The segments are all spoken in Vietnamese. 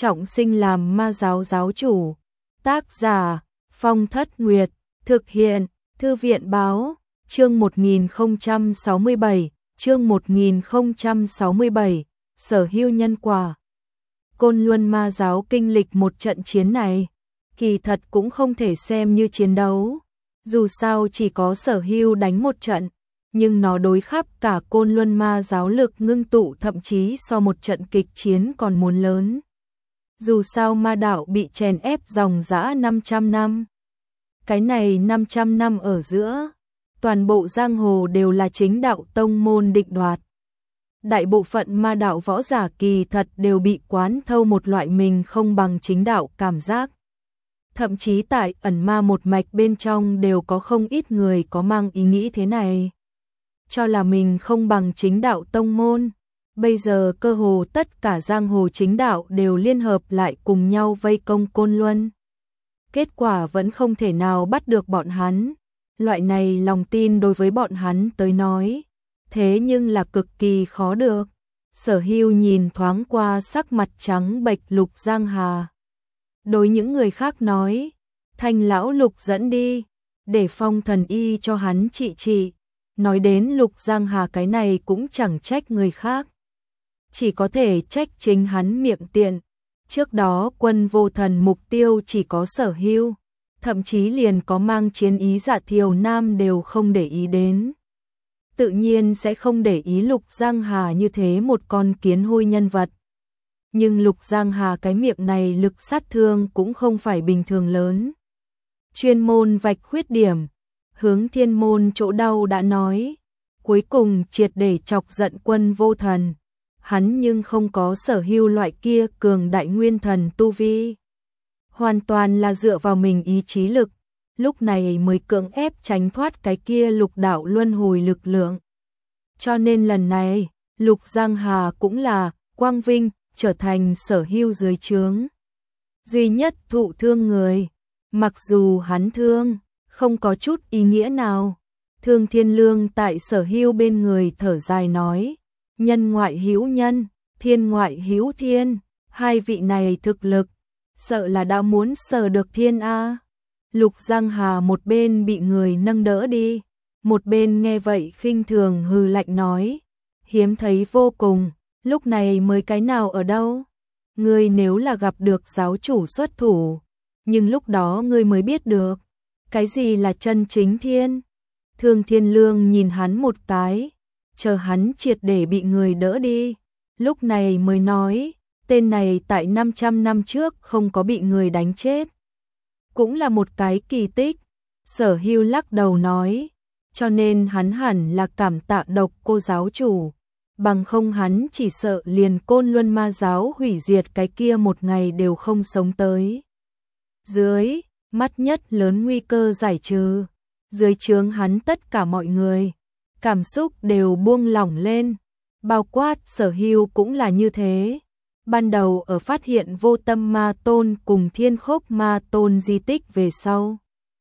trọng sinh làm ma giáo giáo chủ. Tác giả Phong Thất Nguyệt, thực hiện Thư viện báo, chương 1067, chương 1067, sở hữu nhân quả. Côn Luân ma giáo kinh lịch một trận chiến này, kỳ thật cũng không thể xem như chiến đấu. Dù sao chỉ có sở hữu đánh một trận, nhưng nó đối khắp cả Côn Luân ma giáo lực ngưng tụ thậm chí so một trận kịch chiến còn muốn lớn. Dù sao ma đạo bị chèn ép dòng dã 500 năm. Cái này 500 năm ở giữa, toàn bộ giang hồ đều là chính đạo tông môn định đoạt. Đại bộ phận ma đạo võ giả kỳ thật đều bị quán thâu một loại mình không bằng chính đạo cảm giác. Thậm chí tại ẩn ma một mạch bên trong đều có không ít người có mang ý nghĩ thế này. Cho là mình không bằng chính đạo tông môn. Bây giờ cơ hồ tất cả giang hồ chính đạo đều liên hợp lại cùng nhau vây công Côn Luân. Kết quả vẫn không thể nào bắt được bọn hắn. Loại này lòng tin đối với bọn hắn tới nói, thế nhưng là cực kỳ khó được. Sở hữu nhìn thoáng qua sắc mặt trắng bệch Lục Giang Hà. Đối những người khác nói, Thanh lão Lục dẫn đi, để Phong thần y cho hắn trị trị. Nói đến Lục Giang Hà cái này cũng chẳng trách người khác. Chỉ có thể trách chính hắn miệng tiện. Trước đó Quân Vô Thần mục tiêu chỉ có sở hữu, thậm chí liền có mang chiến ý Dạ Thiều Nam đều không để ý đến. Tự nhiên sẽ không để ý Lục Giang Hà như thế một con kiến hôi nhân vật. Nhưng Lục Giang Hà cái miệng này lực sát thương cũng không phải bình thường lớn. Chuyên môn vạch khuyết điểm, hướng thiên môn chỗ đau đã nói, cuối cùng triệt để chọc giận Quân Vô Thần. Hắn nhưng không có sở hữu loại kia cường đại nguyên thần tu vi. Hoàn toàn là dựa vào mình ý chí lực, lúc này mới cưỡng ép tránh thoát cái kia lục đạo luân hồi lực lượng. Cho nên lần này, Lục Giang Hà cũng là quang vinh, trở thành sở hữu dưới trướng duy nhất thụ thương người. Mặc dù hắn thương, không có chút ý nghĩa nào. Thương Thiên Lương tại sở hữu bên người thở dài nói, nhân ngoại hữu nhân, thiên ngoại hữu thiên, hai vị này thực lực, sợ là đã muốn sờ được thiên a. Lục Giang Hà một bên bị người nâng đỡ đi, một bên nghe vậy khinh thường hừ lạnh nói, hiếm thấy vô cùng, lúc này mới cái nào ở đâu. Ngươi nếu là gặp được giáo chủ xuất thủ, nhưng lúc đó ngươi mới biết được, cái gì là chân chính thiên. Thương Thiên Lương nhìn hắn một cái, chờ hắn triệt để bị người đỡ đi, lúc này mới nói, tên này tại 500 năm trước không có bị người đánh chết. Cũng là một cái kỳ tích. Sở hữu lắc đầu nói, cho nên hắn hẳn là cảm tạ Độc Cô giáo chủ. Bằng không hắn chỉ sợ liền Côn Luân ma giáo hủy diệt cái kia một ngày đều không sống tới. Dưới, mắt nhất lớn nguy cơ giải trừ. Dưới trướng hắn tất cả mọi người, cảm xúc đều buông lỏng lên. Bao quát sở hữu cũng là như thế. Ban đầu ở phát hiện Vô Tâm Ma Tôn cùng Thiên Khốc Ma Tôn di tích về sau,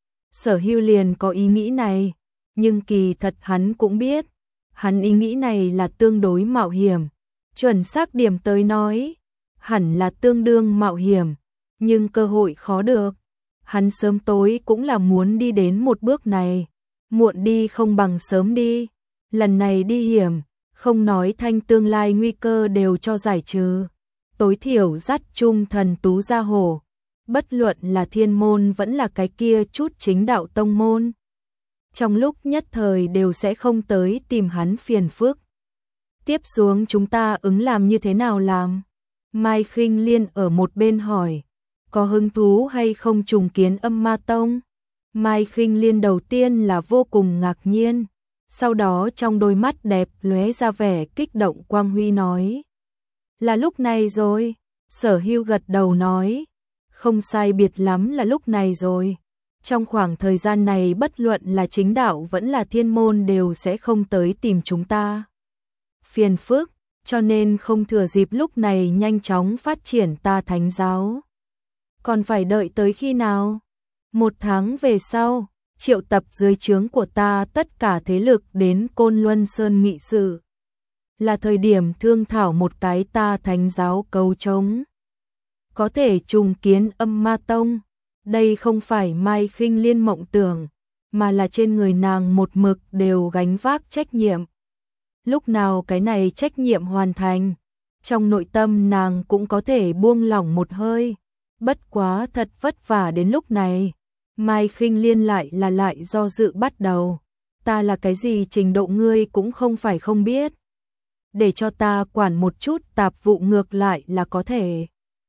sở hữu liền có ý nghĩ này, nhưng kỳ thật hắn cũng biết, hắn ý nghĩ này là tương đối mạo hiểm. Chuẩn xác điểm tới nói, hẳn là tương đương mạo hiểm, nhưng cơ hội khó được. Hắn sớm tối cũng là muốn đi đến một bước này, muộn đi không bằng sớm đi. Lần này đi hiểm, không nói thanh tương lai nguy cơ đều cho giải trừ, tối thiểu dắt chung thần tú ra hồ. Bất luận là thiên môn vẫn là cái kia chút chính đạo tông môn, trong lúc nhất thời đều sẽ không tới tìm hắn phiền phức. Tiếp xuống chúng ta ứng làm như thế nào làm? Mai Khinh Liên ở một bên hỏi, có hứng thú hay không trùng kiến Âm Ma Tông? Mai Khinh Liên đầu tiên là vô cùng ngạc nhiên, sau đó trong đôi mắt đẹp lóe ra vẻ kích động quang huy nói, là lúc này rồi. Sở hữu gật đầu nói, không sai biệt lắm là lúc này rồi. Trong khoảng thời gian này bất luận là chính đạo vẫn là thiên môn đều sẽ không tới tìm chúng ta phiền phức, cho nên không thừa dịp lúc này nhanh chóng phát triển ta thánh giáo. Còn phải đợi tới khi nào? 1 tháng về sau, triệu tập dưới trướng của ta tất cả thế lực đến Côn Luân Sơn nghị sự. Là thời điểm thương thảo một cái ta thánh giáo cấu trống. có thể trùng kiến Âm Ma Tông. Đây không phải Mai Khinh Liên mộng tưởng, mà là trên người nàng một mực đều gánh vác trách nhiệm. Lúc nào cái này trách nhiệm hoàn thành, trong nội tâm nàng cũng có thể buông lỏng một hơi. Bất quá thật vất vả đến lúc này, Mai Khinh Liên lại do dự bắt đầu. Ta là cái gì trình độ ngươi cũng không phải không biết. Để cho ta quản một chút tạp vụ ngược lại là có thể.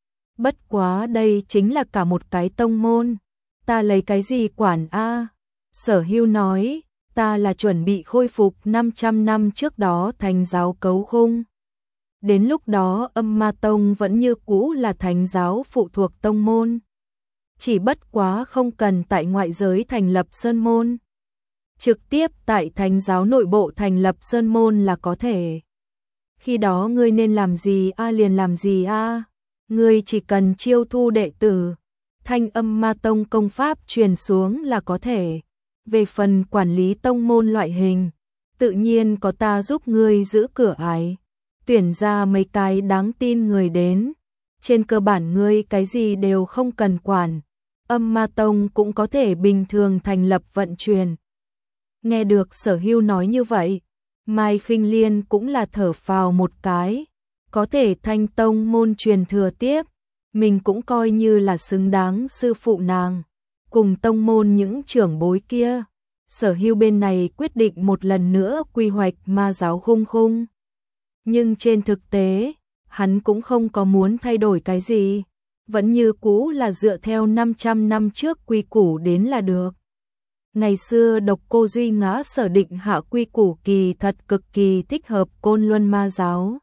Bất quá đây chính là cả một cái tông môn. Ta lấy cái gì quản a? Sở Hưu nói, ta là chuẩn bị khôi phục 500 năm trước đó Thánh giáo cấu khung. Đến lúc đó Âm Ma Tông vẫn như cũ là Thánh giáo phụ thuộc tông môn. Chỉ bất quá không cần tại ngoại giới thành lập sơn môn. Trực tiếp tại Thánh giáo nội bộ thành lập sơn môn là có thể. Khi đó ngươi nên làm gì a liền làm gì a. Ngươi chỉ cần chiêu thu đệ tử, Thanh Âm Ma Tông công pháp truyền xuống là có thể. Về phần quản lý tông môn loại hình, tự nhiên có ta giúp ngươi giữ cửa ải, tuyển ra mấy cái đáng tin người đến. Trên cơ bản ngươi cái gì đều không cần quản, Âm Ma Tông cũng có thể bình thường thành lập vận chuyển. Nghe được Sở Hưu nói như vậy, Mai Khinh Liên cũng là thở phào một cái, có thể Thanh tông môn truyền thừa tiếp, mình cũng coi như là xứng đáng sư phụ nàng. Cùng tông môn những trưởng bối kia, Sở Hưu bên này quyết định một lần nữa quy hoạch ma giáo khung khung. Nhưng trên thực tế, hắn cũng không có muốn thay đổi cái gì, vẫn như cũ là dựa theo 500 năm trước quy củ đến là được. Ngày xưa Độc Cô Duy Ngã sở định hạ quy củ kỳ thật cực kỳ thích hợp Côn Luân ma giáo.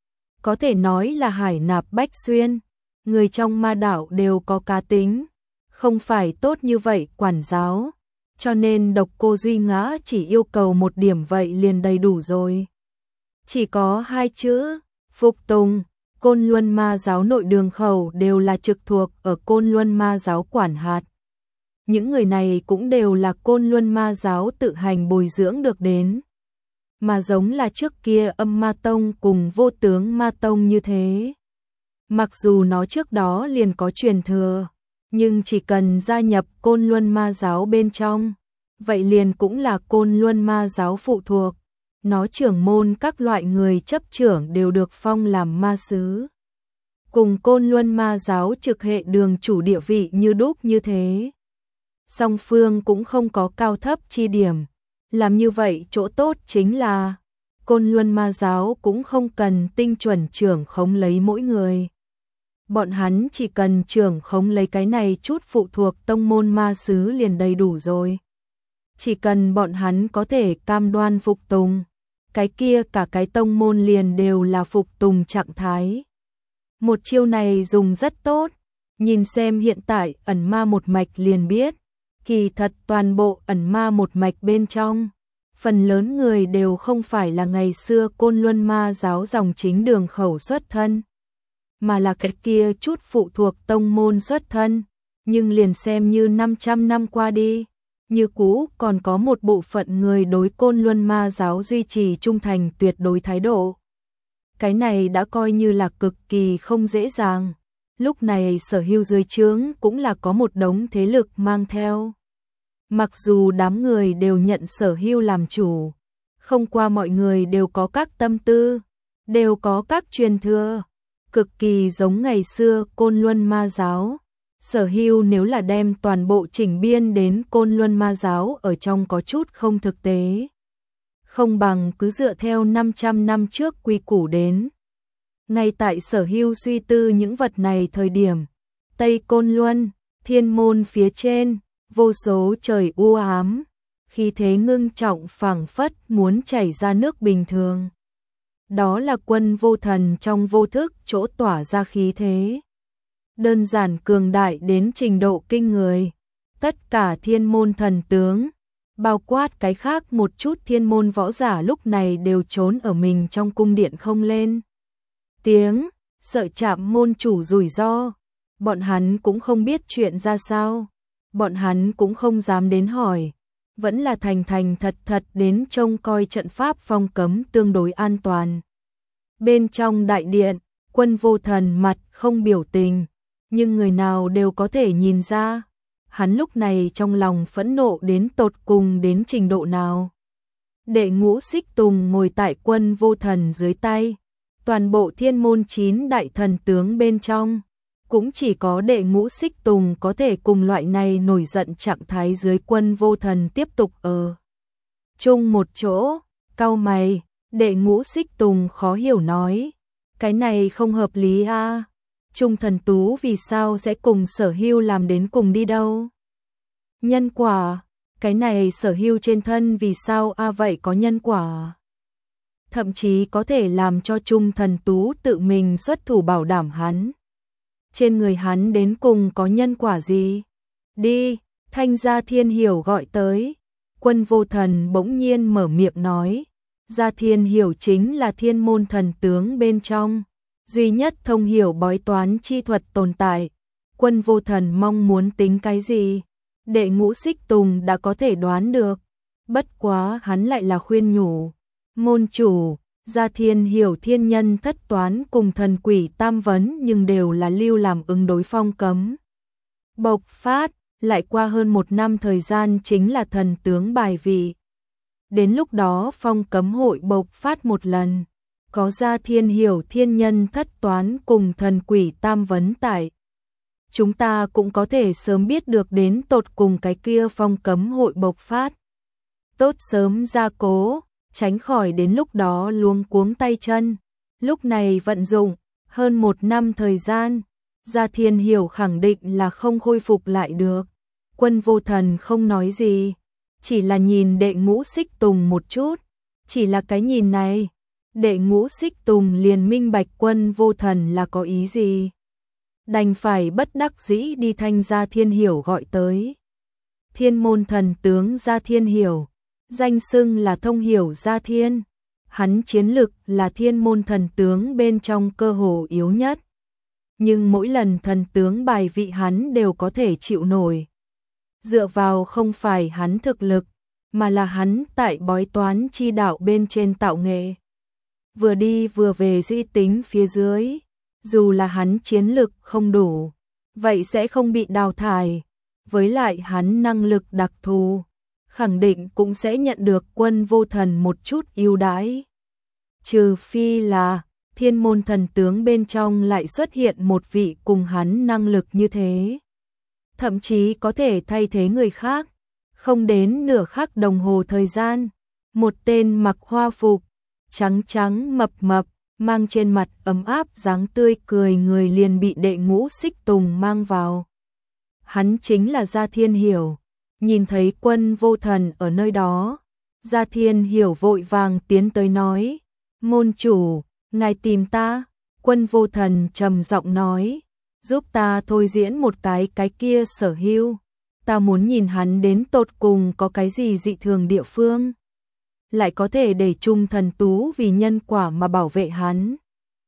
Có thể nói là hải nạp bách xuyên, người trong ma đạo đều có cá tính, không phải tốt như vậy quản giáo, cho nên Độc Cô Duy Ngã chỉ yêu cầu một điểm vậy liền đầy đủ rồi. Chỉ có 2 chữ, phục tùng. Côn Luân ma giáo nội đường khẩu đều là trực thuộc ở Côn Luân ma giáo quản hạt. Những người này cũng đều là Côn Luân ma giáo tự hành bồi dưỡng được đến. Mà giống là trước kia Âm Ma Tông cùng Vô Tướng Ma Tông như thế. Mặc dù nó trước đó liền có truyền thừa, nhưng chỉ cần gia nhập Côn Luân ma giáo bên trong, vậy liền cũng là Côn Luân ma giáo phụ thuộc. Nó trưởng môn các loại người chấp trưởng đều được phong làm ma sứ. Cùng Côn Luân ma giáo trực hệ đường chủ địa vị như đúc như thế. Song phương cũng không có cao thấp chi điểm. Làm như vậy chỗ tốt chính là Côn Luân ma giáo cũng không cần tinh chuẩn trưởng khống lấy mỗi người. Bọn hắn chỉ cần trưởng khống lấy cái này chút phụ thuộc tông môn ma sứ liền đầy đủ rồi. Chỉ cần bọn hắn có thể cam đoan phục tùng, cái kia cả cái tông môn liền đều là phục tùng trạng thái. Một chiêu này dùng rất tốt, nhìn xem hiện tại ẩn ma một mạch liền biết, kỳ thật toàn bộ ẩn ma một mạch bên trong, phần lớn người đều không phải là ngày xưa Côn Luân ma giáo dòng chính đường khẩu xuất thân, mà là cái kia chút phụ thuộc tông môn xuất thân, nhưng liền xem như 500 năm qua đi, như cũ còn có một bộ phận người đối Côn Luân ma giáo duy trì trung thành tuyệt đối thái độ. Cái này đã coi như là cực kỳ không dễ dàng. Lúc này Sở Hưu dưới trướng cũng là có một đống thế lực mang theo. Mặc dù đám người đều nhận Sở Hưu làm chủ, không qua mọi người đều có các tâm tư, đều có các truyền thừa, cực kỳ giống ngày xưa Côn Luân ma giáo. Sở Hưu nếu là đem toàn bộ chỉnh biên đến Côn Luân ma giáo ở trong có chút không thực tế. Không bằng cứ dựa theo 500 năm trước quy củ đến. Ngay tại Sở Hưu suy tư những vật này thời điểm, Tây Côn Luân, Thiên Môn phía trên, vô số trời u ám, khí thế ngưng trọng phảng phất muốn chảy ra nước bình thường. Đó là Quân Vô Thần trong vô thức chỗ tỏa ra khí thế. Đơn giản cường đại đến trình độ kinh người. Tất cả thiên môn thần tướng, bao quát cái khác một chút thiên môn võ giả lúc này đều trốn ở mình trong cung điện không lên tiếng, sợ chạm môn chủ rủi ro. Bọn hắn cũng không biết chuyện ra sao, bọn hắn cũng không dám đến hỏi, vẫn là thành thành thật thật đến trông coi trận pháp phong cấm tương đối an toàn. Bên trong đại điện, Quân Vô Thần mặt không biểu tình, Nhưng người nào đều có thể nhìn ra, hắn lúc này trong lòng phẫn nộ đến tột cùng đến trình độ nào. Đệ Ngũ Xích Tùng ngồi tại Quân Vô Thần dưới tay, toàn bộ thiên môn 9 đại thần tướng bên trong, cũng chỉ có Đệ Ngũ Xích Tùng có thể cùng loại này nổi giận trạng thái dưới Quân Vô Thần tiếp tục ở chung một chỗ. Cau mày, Đệ Ngũ Xích Tùng khó hiểu nói, cái này không hợp lý a. Trung Thần Tú vì sao sẽ cùng Sở Hưu làm đến cùng đi đâu? Nhân quả, cái này Sở Hưu trên thân vì sao vậy có nhân quả? Thậm chí có thể làm cho Trung Thần Tú tự mình xuất thủ bảo đảm hắn. Trên người hắn đến cùng có nhân quả gì? Đi, Thanh Gia Thiên Hiểu gọi tới. Quân Vô Thần bỗng nhiên mở miệng nói, Gia Thiên Hiểu chính là thiên môn thần tướng bên trong, duy nhất thông hiểu bói toán chi thuật tồn tại. Quân Vô Thần mong muốn tính cái gì? Đệ Ngũ Xích Tùng đã có thể đoán được, bất quá hắn lại là khuyên nhủ. Môn chủ, Gia Thiên Hiểu thiên nhân thất toán cùng thần quỷ tam vấn nhưng đều là lưu làm ứng đối phong cấm. Bộc phát, lại qua hơn 1 năm thời gian chính là thần tướng bài vị. Đến lúc đó phong cấm hội bộc phát một lần, có Gia Thiên Hiểu thiên nhân thất toán cùng thần quỷ tam vấn tại. Chúng ta cũng có thể sớm biết được đến tột cùng cái kia phong cấm hội bộc phát. Tốt sớm gia cố, tránh khỏi đến lúc đó luống cuống tay chân. Lúc này vận dụng, hơn 1 năm thời gian, Gia Thiên Hiểu khẳng định là không khôi phục lại được. Quân Vô Thần không nói gì, chỉ là nhìn Đệ Ngũ Xích Tùng một chút, chỉ là cái nhìn này, Đệ Ngũ Xích Tùng liền minh bạch Quân Vô Thần là có ý gì. Đành phải bất đắc dĩ đi Thanh Gia Thiên Hiểu gọi tới. Thiên môn thần tướng Gia Thiên Hiểu, danh xưng là thông hiểu Gia Thiên, hắn chiến lực là thiên môn thần tướng bên trong cơ hồ yếu nhất. Nhưng mỗi lần thần tướng bài vị hắn đều có thể chịu nổi. Dựa vào không phải hắn thực lực, mà là hắn tại bói toán chi đạo bên trên tạo nghệ. Vừa đi vừa về di tính phía dưới, dù là hắn chiến lực không đủ, vậy sẽ không bị đào thải. Với lại hắn năng lực đặc thù, khẳng định cũng sẽ nhận được Quân Vô Thần một chút ưu đãi. Trừ phi là thiên môn thần tướng bên trong lại xuất hiện một vị cùng hắn năng lực như thế. Thậm chí có thể thay thế người khác, không đến nửa khắc đồng hồ thời gian. Một tên mặc hoa phục, trắng trắng mập mập, mang trên mặt ấm áp dáng tươi cười người liền bị Đệ Ngũ Xích Tùng mang vào. Hắn chính là Gia Thiên Hiểu. Nhìn thấy Quân Vô Thần ở nơi đó, Gia Thiên Hiểu vội vàng tiến tới nói, môn chủ, ngài tìm ta. Quân Vô Thần trầm giọng nói, giúp ta thôi diễn một cái kia Sở Hưu. Ta muốn nhìn hắn đến tột cùng có cái gì dị thường địa phương, lại có thể để Trung Thần Tú vì nhân quả mà bảo vệ hắn.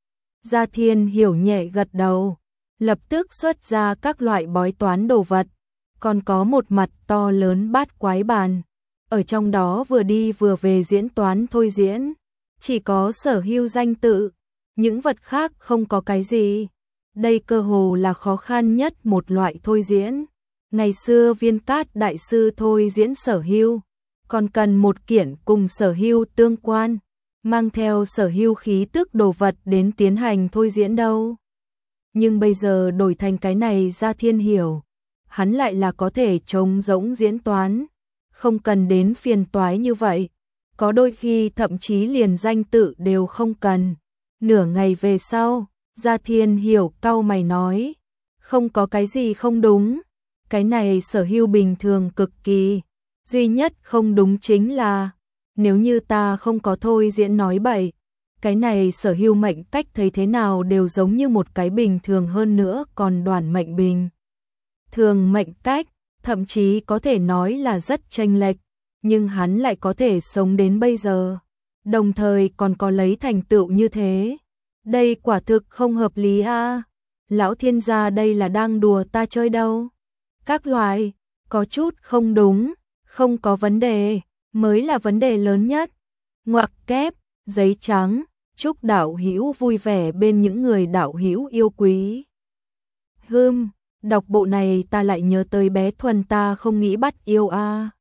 Gia Thiên Hiểu nhẹ gật đầu, lập tức xuất ra các loại bói toán đồ vật, còn có một mặt to lớn bát quái bàn, ở trong đó vừa đi vừa về diễn toán thôi diễn, chỉ có Sở Hưu danh tự, những vật khác không có cái gì. Đây cơ hồ là khó khăn nhất một loại thôi diễn. Ngày xưa Viên Cát đại sư thôi diễn Sở Hưu, còn cần một kiện cùng Sở Hưu tương quan, mang theo Sở Hưu khí tức đồ vật đến tiến hành thôi diễn đâu. Nhưng bây giờ đổi thành cái này Gia Thiên Hiểu, hắn lại là có thể trống rỗng diễn toán, không cần đến phiền toái như vậy, có đôi khi thậm chí liền danh tự đều không cần. Nửa ngày về sau, Gia Thiên Hiểu cau mày nói, không có cái gì không đúng, cái này Sở Hưu bình thường cực kỳ, duy nhất không đúng chính là, nếu như ta không có thôi diễn nói bậy, cái này Sở Hưu mệnh cách thấy thế nào đều giống như một cái bình thường hơn nữa còn đoàn mệnh bình thường mệnh cách, thậm chí có thể nói là rất chênh lệch, nhưng hắn lại có thể sống đến bây giờ, đồng thời còn có lấy thành tựu như thế. Đây quả thực không hợp lý a. Lão thiên gia đây là đang đùa ta chơi đâu. Các loại, có chút không đúng, không có vấn đề, mới là vấn đề lớn nhất. Ngoặc kép, giấy trắng, chúc đạo hữu vui vẻ bên những người đạo hữu yêu quý. đọc bộ này ta lại nhớ tới bé Thuần, ta không nghĩ bắt yêu a.